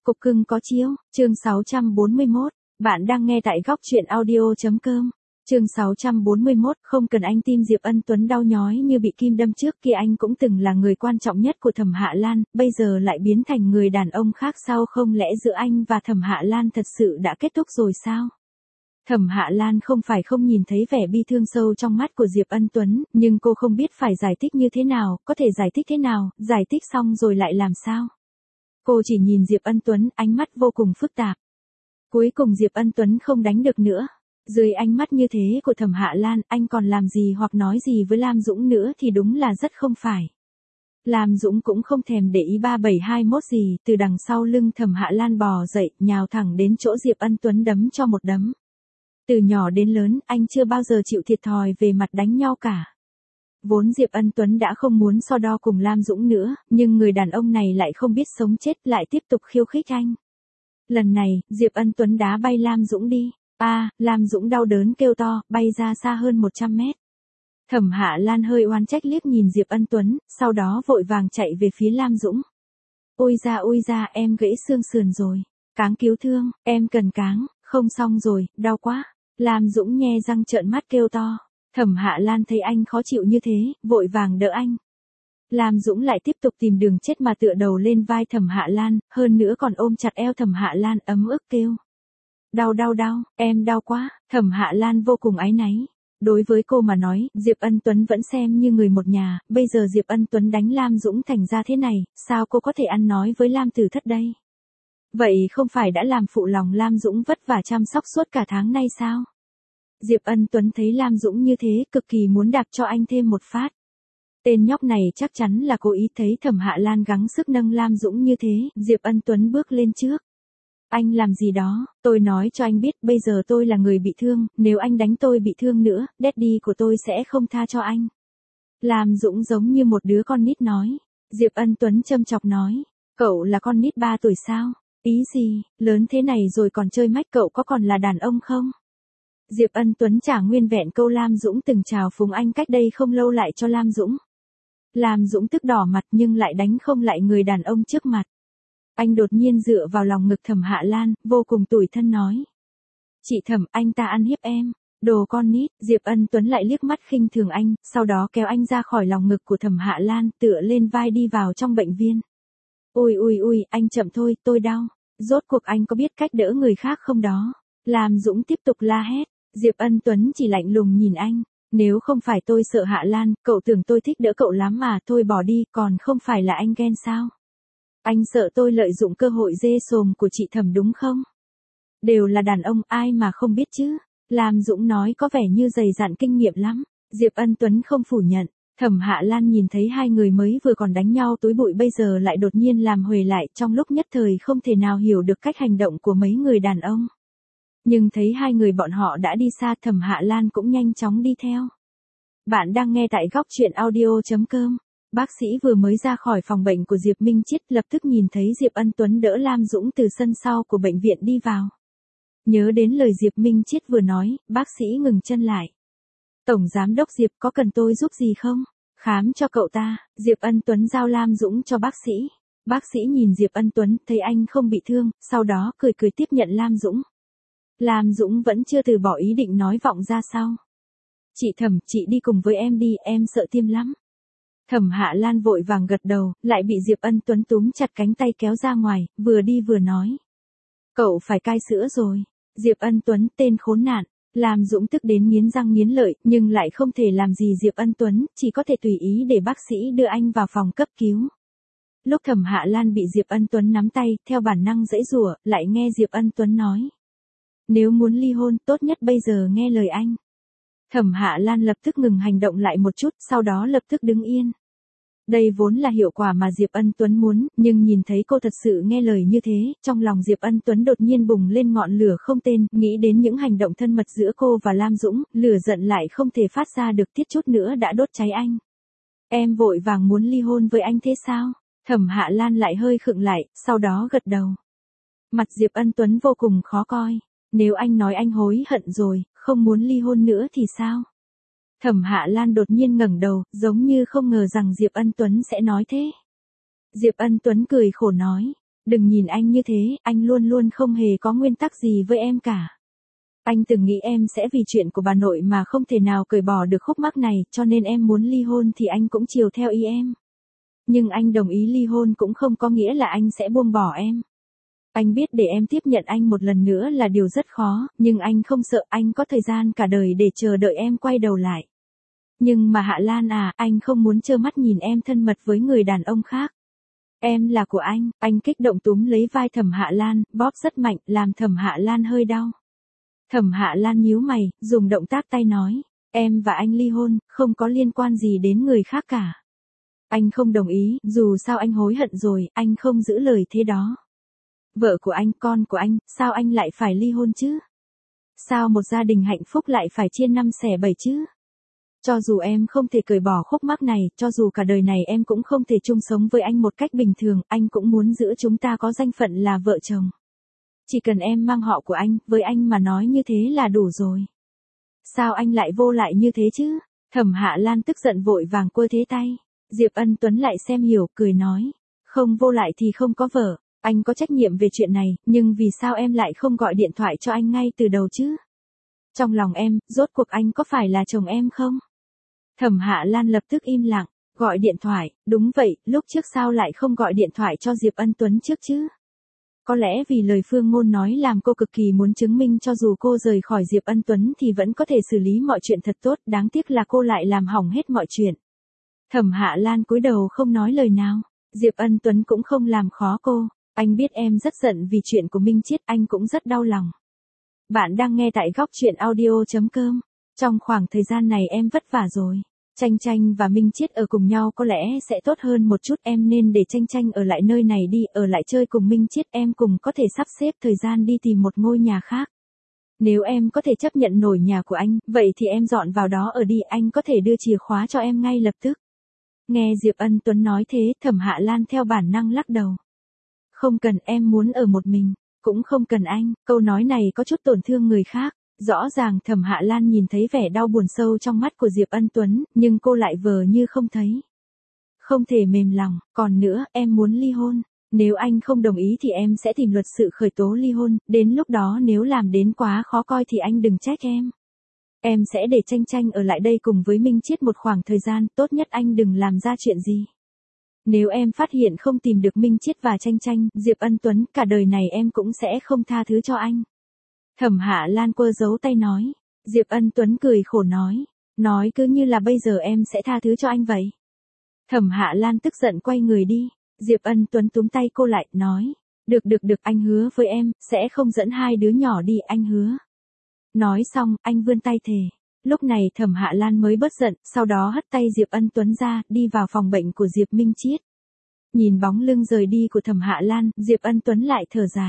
Cục cưng có chiếu, chương 641, bạn đang nghe tại góc truyện audio.com. Chương 641, không cần anh tim Diệp Ân Tuấn đau nhói như bị kim đâm trước kia anh cũng từng là người quan trọng nhất của Thẩm Hạ Lan, bây giờ lại biến thành người đàn ông khác sao, không lẽ giữa anh và Thẩm Hạ Lan thật sự đã kết thúc rồi sao? Thẩm Hạ Lan không phải không nhìn thấy vẻ bi thương sâu trong mắt của Diệp Ân Tuấn, nhưng cô không biết phải giải thích như thế nào, có thể giải thích thế nào, giải thích xong rồi lại làm sao? Cô chỉ nhìn Diệp Ân Tuấn, ánh mắt vô cùng phức tạp. Cuối cùng Diệp Ân Tuấn không đánh được nữa. Dưới ánh mắt như thế của Thẩm Hạ Lan, anh còn làm gì hoặc nói gì với Lam Dũng nữa thì đúng là rất không phải. Lam Dũng cũng không thèm để ý 3721 gì, từ đằng sau lưng Thẩm Hạ Lan bò dậy, nhào thẳng đến chỗ Diệp Ân Tuấn đấm cho một đấm. Từ nhỏ đến lớn, anh chưa bao giờ chịu thiệt thòi về mặt đánh nhau cả. Vốn Diệp Ân Tuấn đã không muốn so đo cùng Lam Dũng nữa, nhưng người đàn ông này lại không biết sống chết, lại tiếp tục khiêu khích anh. Lần này, Diệp Ân Tuấn đá bay Lam Dũng đi. Lam Dũng đau đớn kêu to, bay ra xa hơn 100 mét. Thẩm Hạ Lan hơi oán trách liếc nhìn Diệp Ân Tuấn, sau đó vội vàng chạy về phía Lam Dũng. Ôi da, em gãy xương sườn rồi. Cáng cứu thương, em cần cáng, không xong rồi, đau quá. Lam Dũng nhe răng trợn mắt kêu to. Thẩm Hạ Lan thấy anh khó chịu như thế, vội vàng đỡ anh. Lam Dũng lại tiếp tục tìm đường chết mà tựa đầu lên vai Thẩm Hạ Lan, hơn nữa còn ôm chặt eo Thẩm Hạ Lan ấm ức kêu. Đau, em đau quá. Thẩm Hạ Lan vô cùng áy náy. Đối với cô mà nói, Diệp Ân Tuấn vẫn xem như người một nhà, bây giờ Diệp Ân Tuấn đánh Lam Dũng thành ra thế này, sao cô có thể ăn nói với Lam Tử Thất đây? Vậy không phải đã làm phụ lòng Lam Dũng vất vả chăm sóc suốt cả tháng nay sao? Diệp Ân Tuấn thấy Lam Dũng như thế, cực kỳ muốn đạp cho anh thêm một phát. Tên nhóc này chắc chắn là cố ý, thấy Thẩm Hạ Lan gắng sức nâng Lam Dũng như thế, Diệp Ân Tuấn bước lên trước. Anh làm gì đó, tôi nói cho anh biết, bây giờ tôi là người bị thương, nếu anh đánh tôi bị thương nữa, daddy của tôi sẽ không tha cho anh. Lam Dũng giống như một đứa con nít nói. Diệp Ân Tuấn châm chọc nói, cậu là con nít 3 tuổi sao? Ý gì, lớn thế này rồi còn chơi mách, cậu có còn là đàn ông không? Diệp Ân Tuấn trả nguyên vẹn câu Lam Dũng từng chào phúng anh cách đây không lâu lại cho Lam Dũng. Lam Dũng tức đỏ mặt nhưng lại đánh không lại người đàn ông trước mặt. Anh đột nhiên dựa vào lòng ngực Thẩm Hạ Lan, vô cùng tủi thân nói. Chị Thẩm, anh ta ăn hiếp em. Đồ con nít. Diệp Ân Tuấn lại liếc mắt khinh thường anh, sau đó kéo anh ra khỏi lòng ngực của Thẩm Hạ Lan, tựa lên vai đi vào trong bệnh viện. Ui, anh chậm thôi, tôi đau. Rốt cuộc anh có biết cách đỡ người khác không đó? Lam Dũng tiếp tục la hét. Diệp Ân Tuấn chỉ lạnh lùng nhìn anh. Nếu không phải tôi sợ Hạ Lan, cậu tưởng tôi thích đỡ cậu lắm mà, thôi bỏ đi, còn không phải là anh ghen sao? Anh sợ tôi lợi dụng cơ hội dê sồm của chị Thẩm đúng không? Đều là đàn ông, ai mà không biết chứ? Lam Dũng nói có vẻ như dày dặn kinh nghiệm lắm. Diệp Ân Tuấn không phủ nhận. Thẩm Hạ Lan nhìn thấy hai người mới vừa còn đánh nhau túi bụi bây giờ lại đột nhiên làm huề lại, trong lúc nhất thời không thể nào hiểu được cách hành động của mấy người đàn ông. Nhưng thấy hai người bọn họ đã đi xa, Thẩm Hạ Lan cũng nhanh chóng đi theo. Bạn đang nghe tại góc truyện audio.com. Bác sĩ vừa mới ra khỏi phòng bệnh của Diệp Minh Chiết, lập tức nhìn thấy Diệp Ân Tuấn đỡ Lam Dũng từ sân sau của bệnh viện đi vào. Nhớ đến lời Diệp Minh Chiết vừa nói, bác sĩ ngừng chân lại. Tổng giám đốc Diệp, có cần tôi giúp gì không? Khám cho cậu ta. Diệp Ân Tuấn giao Lam Dũng cho bác sĩ. Bác sĩ nhìn Diệp Ân Tuấn, thấy anh không bị thương, sau đó cười tiếp nhận Lam Dũng. Lam Dũng vẫn chưa từ bỏ ý định nói vọng ra sau. Chị Thẩm, chị đi cùng với em đi, em sợ tiêm lắm. Thẩm Hạ Lan vội vàng gật đầu, lại bị Diệp Ân Tuấn túm chặt cánh tay kéo ra ngoài, vừa đi vừa nói. Cậu phải cai sữa rồi. Diệp Ân Tuấn, tên khốn nạn. Lam Dũng tức đến nghiến răng nghiến lợi, nhưng lại không thể làm gì Diệp Ân Tuấn, chỉ có thể tùy ý để bác sĩ đưa anh vào phòng cấp cứu. Lúc Thẩm Hạ Lan bị Diệp Ân Tuấn nắm tay, theo bản năng giãy giụa, lại nghe Diệp Ân Tuấn nói. Nếu muốn ly hôn, tốt nhất bây giờ nghe lời anh. Thẩm Hạ Lan lập tức ngừng hành động lại một chút, sau đó lập tức đứng yên. Đây vốn là hiệu quả mà Diệp Ân Tuấn muốn, nhưng nhìn thấy cô thật sự nghe lời như thế, trong lòng Diệp Ân Tuấn đột nhiên bùng lên ngọn lửa không tên, nghĩ đến những hành động thân mật giữa cô và Lam Dũng, lửa giận lại không thể phát ra được, tiết chút nữa đã đốt cháy anh. Em vội vàng muốn ly hôn với anh thế sao? Thẩm Hạ Lan lại hơi khựng lại, sau đó gật đầu. Mặt Diệp Ân Tuấn vô cùng khó coi. Nếu anh nói anh hối hận rồi, không muốn ly hôn nữa thì sao? Thẩm Hạ Lan đột nhiên ngẩng đầu, giống như không ngờ rằng Diệp Ân Tuấn sẽ nói thế. Diệp Ân Tuấn cười khổ nói, Đừng nhìn anh như thế, anh luôn luôn không hề có nguyên tắc gì với em cả. Anh từng nghĩ em sẽ vì chuyện của bà nội mà không thể nào cởi bỏ được khúc mắc này, cho nên em muốn ly hôn thì anh cũng chiều theo ý em. Nhưng anh đồng ý ly hôn cũng không có nghĩa là anh sẽ buông bỏ em. Anh biết để em tiếp nhận anh một lần nữa là điều rất khó, nhưng anh không sợ, anh có thời gian cả đời để chờ đợi em quay đầu lại. Nhưng mà Hạ Lan à, anh không muốn trơ mắt nhìn em thân mật với người đàn ông khác. Em là của anh kích động túm lấy vai Thẩm Hạ Lan, bóp rất mạnh, làm Thẩm Hạ Lan hơi đau. Thẩm Hạ Lan nhíu mày, dùng động tác tay nói, em và anh ly hôn, không có liên quan gì đến người khác cả. Anh không đồng ý, dù sao anh hối hận rồi, anh không giữ lời thế đó. Vợ của anh, con của anh, sao anh lại phải ly hôn chứ? Sao một gia đình hạnh phúc lại phải chia năm xẻ bảy chứ? Cho dù em không thể cởi bỏ khúc mắc này, cho dù cả đời này em cũng không thể chung sống với anh một cách bình thường, anh cũng muốn giữ chúng ta có danh phận là vợ chồng. Chỉ cần em mang họ của anh, với anh mà nói như thế là đủ rồi. Sao anh lại vô lại như thế chứ? Thẩm Hạ Lan tức giận vội vàng quơ thế tay. Diệp Ân Tuấn lại xem hiểu, cười nói. Không vô lại thì không có vợ, anh có trách nhiệm về chuyện này, nhưng vì sao em lại không gọi điện thoại cho anh ngay từ đầu chứ? Trong lòng em, rốt cuộc anh có phải là chồng em không? Thẩm Hạ Lan lập tức im lặng, gọi điện thoại, đúng vậy, lúc trước sao lại không gọi điện thoại cho Diệp Ân Tuấn trước chứ? Có lẽ vì lời Phương Ngôn nói làm cô cực kỳ muốn chứng minh cho dù cô rời khỏi Diệp Ân Tuấn thì vẫn có thể xử lý mọi chuyện thật tốt, đáng tiếc là cô lại làm hỏng hết mọi chuyện. Thẩm Hạ Lan cúi đầu không nói lời nào, Diệp Ân Tuấn cũng không làm khó cô, anh biết em rất giận vì chuyện của Minh Chiết, anh cũng rất đau lòng. Bạn đang nghe tại góc truyện audio.com. Trong khoảng thời gian này em vất vả rồi. Chanh Chanh và Minh Chiết ở cùng nhau có lẽ sẽ tốt hơn một chút, em nên để Chanh Chanh ở lại nơi này đi, ở lại chơi cùng Minh Chiết, em cùng có thể sắp xếp thời gian đi tìm một ngôi nhà khác. Nếu em có thể chấp nhận nổi nhà của anh, vậy thì em dọn vào đó ở đi, anh có thể đưa chìa khóa cho em ngay lập tức. Nghe Diệp Ân Tuấn nói thế, Thẩm Hạ Lan theo bản năng lắc đầu. Không cần, em muốn ở một mình, cũng không cần anh, câu nói này có chút tổn thương người khác. Rõ ràng Thẩm Hạ Lan nhìn thấy vẻ đau buồn sâu trong mắt của Diệp Ân Tuấn, nhưng cô lại vờ như không thấy. Không thể mềm lòng, còn nữa, em muốn ly hôn. Nếu anh không đồng ý thì em sẽ tìm luật sự khởi tố ly hôn, đến lúc đó nếu làm đến quá khó coi thì anh đừng trách em. Em sẽ để Chanh Chanh ở lại đây cùng với Minh Chiết một khoảng thời gian, tốt nhất anh đừng làm ra chuyện gì. Nếu em phát hiện không tìm được Minh Chiết và Chanh Chanh, Diệp Ân Tuấn, cả đời này em cũng sẽ không tha thứ cho anh. Thẩm Hạ Lan quơ giấu tay nói. Diệp Ân Tuấn cười khổ nói cứ như là bây giờ em sẽ tha thứ cho anh vậy. Thẩm Hạ Lan tức giận quay người đi. Diệp Ân Tuấn túm tay cô lại, nói. Được, anh hứa với em, sẽ không dẫn hai đứa nhỏ đi, anh hứa. Nói xong, anh vươn tay thề. Lúc này Thẩm Hạ Lan mới bớt giận, sau đó hất tay Diệp Ân Tuấn ra, đi vào phòng bệnh của Diệp Minh Chiết. Nhìn bóng lưng rời đi của Thẩm Hạ Lan, Diệp Ân Tuấn lại thở dài.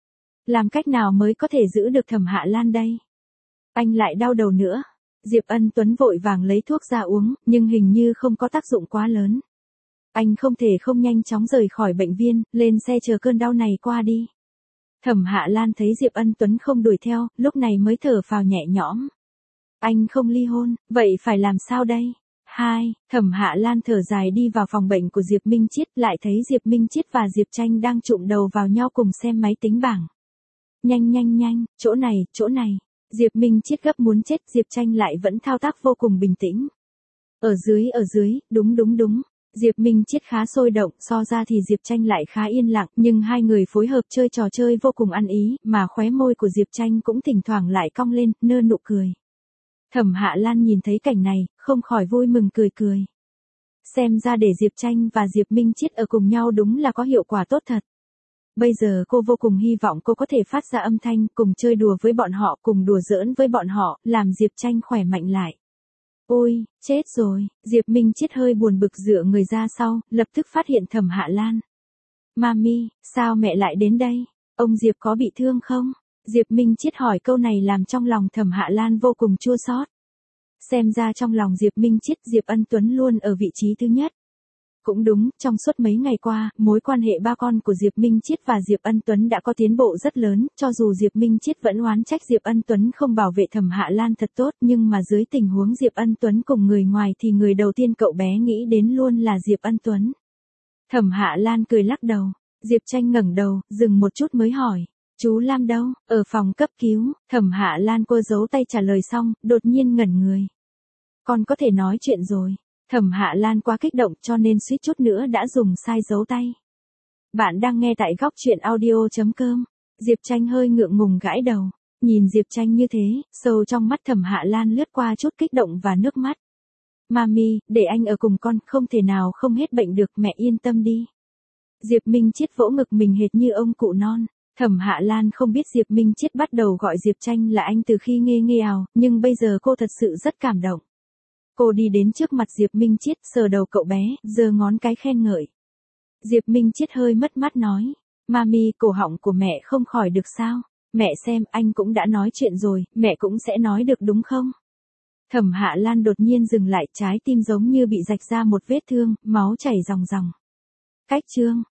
Làm cách nào mới có thể giữ được Thẩm Hạ Lan đây? Anh lại đau đầu nữa. Diệp Ân Tuấn vội vàng lấy thuốc ra uống, nhưng hình như không có tác dụng quá lớn. Anh không thể không nhanh chóng rời khỏi bệnh viện, lên xe chờ cơn đau này qua đi. Thẩm Hạ Lan thấy Diệp Ân Tuấn không đuổi theo, lúc này mới thở phào nhẹ nhõm. Anh không ly hôn, vậy phải làm sao đây? Thẩm Hạ Lan thở dài đi vào phòng bệnh của Diệp Minh Chiết, lại thấy Diệp Minh Chiết và Diệp Tranh đang chụm đầu vào nhau cùng xem máy tính bảng. Nhanh, chỗ này. Diệp Minh Chiết gấp muốn chết, Diệp Tranh lại vẫn thao tác vô cùng bình tĩnh. Ở dưới, đúng. Diệp Minh Chiết khá sôi động, so ra thì Diệp Tranh lại khá yên lặng, nhưng hai người phối hợp chơi trò chơi vô cùng ăn ý, mà khóe môi của Diệp Tranh cũng thỉnh thoảng lại cong lên, nở nụ cười. Thẩm Hạ Lan nhìn thấy cảnh này, không khỏi vui mừng cười. Xem ra để Diệp Tranh và Diệp Minh Chiết ở cùng nhau đúng là có hiệu quả tốt thật. Bây giờ cô vô cùng hy vọng cô có thể phát ra âm thanh, cùng chơi đùa với bọn họ, cùng đùa giỡn với bọn họ, làm Diệp Tranh khỏe mạnh lại. Ôi, chết rồi, Diệp Minh Chiết hơi buồn bực dựa người ra sau, lập tức phát hiện Thẩm Hạ Lan. Mami, sao mẹ lại đến đây? Ông Diệp có bị thương không? Diệp Minh Chiết hỏi câu này làm trong lòng Thẩm Hạ Lan vô cùng chua xót. Xem ra trong lòng Diệp Minh Chiết, Diệp Ân Tuấn luôn ở vị trí thứ nhất. Cũng đúng, trong suốt mấy ngày qua, mối quan hệ ba con của Diệp Minh Chiết và Diệp Ân Tuấn đã có tiến bộ rất lớn, cho dù Diệp Minh Chiết vẫn oán trách Diệp Ân Tuấn không bảo vệ Thẩm Hạ Lan thật tốt, nhưng mà dưới tình huống Diệp Ân Tuấn cùng người ngoài thì người đầu tiên cậu bé nghĩ đến luôn là Diệp Ân Tuấn. Thẩm Hạ Lan cười lắc đầu. Diệp Tranh ngẩng đầu, dừng một chút mới hỏi. Chú Lam đâu? Ở phòng cấp cứu. Thẩm Hạ Lan cô giấu tay trả lời xong, đột nhiên ngẩn người. Con có thể nói chuyện rồi. Thẩm Hạ Lan quá kích động cho nên suýt chút nữa đã dùng sai dấu tay. Bạn đang nghe tại góc chuyện audio.com. Diệp Tranh hơi ngượng ngùng gãi đầu. Nhìn Diệp Tranh như thế, sâu trong mắt Thẩm Hạ Lan lướt qua chút kích động và nước mắt. Mami, để anh ở cùng con, không thể nào không hết bệnh được, mẹ yên tâm đi. Diệp Minh Chiết vỗ ngực mình hệt như ông cụ non. Thẩm Hạ Lan không biết Diệp Minh Chiết bắt đầu gọi Diệp Tranh là anh từ khi nghe ào, nhưng bây giờ cô thật sự rất cảm động. Cô đi đến trước mặt Diệp Minh Chiết, sờ đầu cậu bé, giơ ngón cái khen ngợi. Diệp Minh Chiết hơi mất mát nói. Mami, cổ họng của mẹ không khỏi được sao? Mẹ xem, anh cũng đã nói chuyện rồi, mẹ cũng sẽ nói được đúng không? Thẩm Hạ Lan đột nhiên dừng lại, trái tim giống như bị rạch ra một vết thương, máu chảy ròng ròng. Cách chương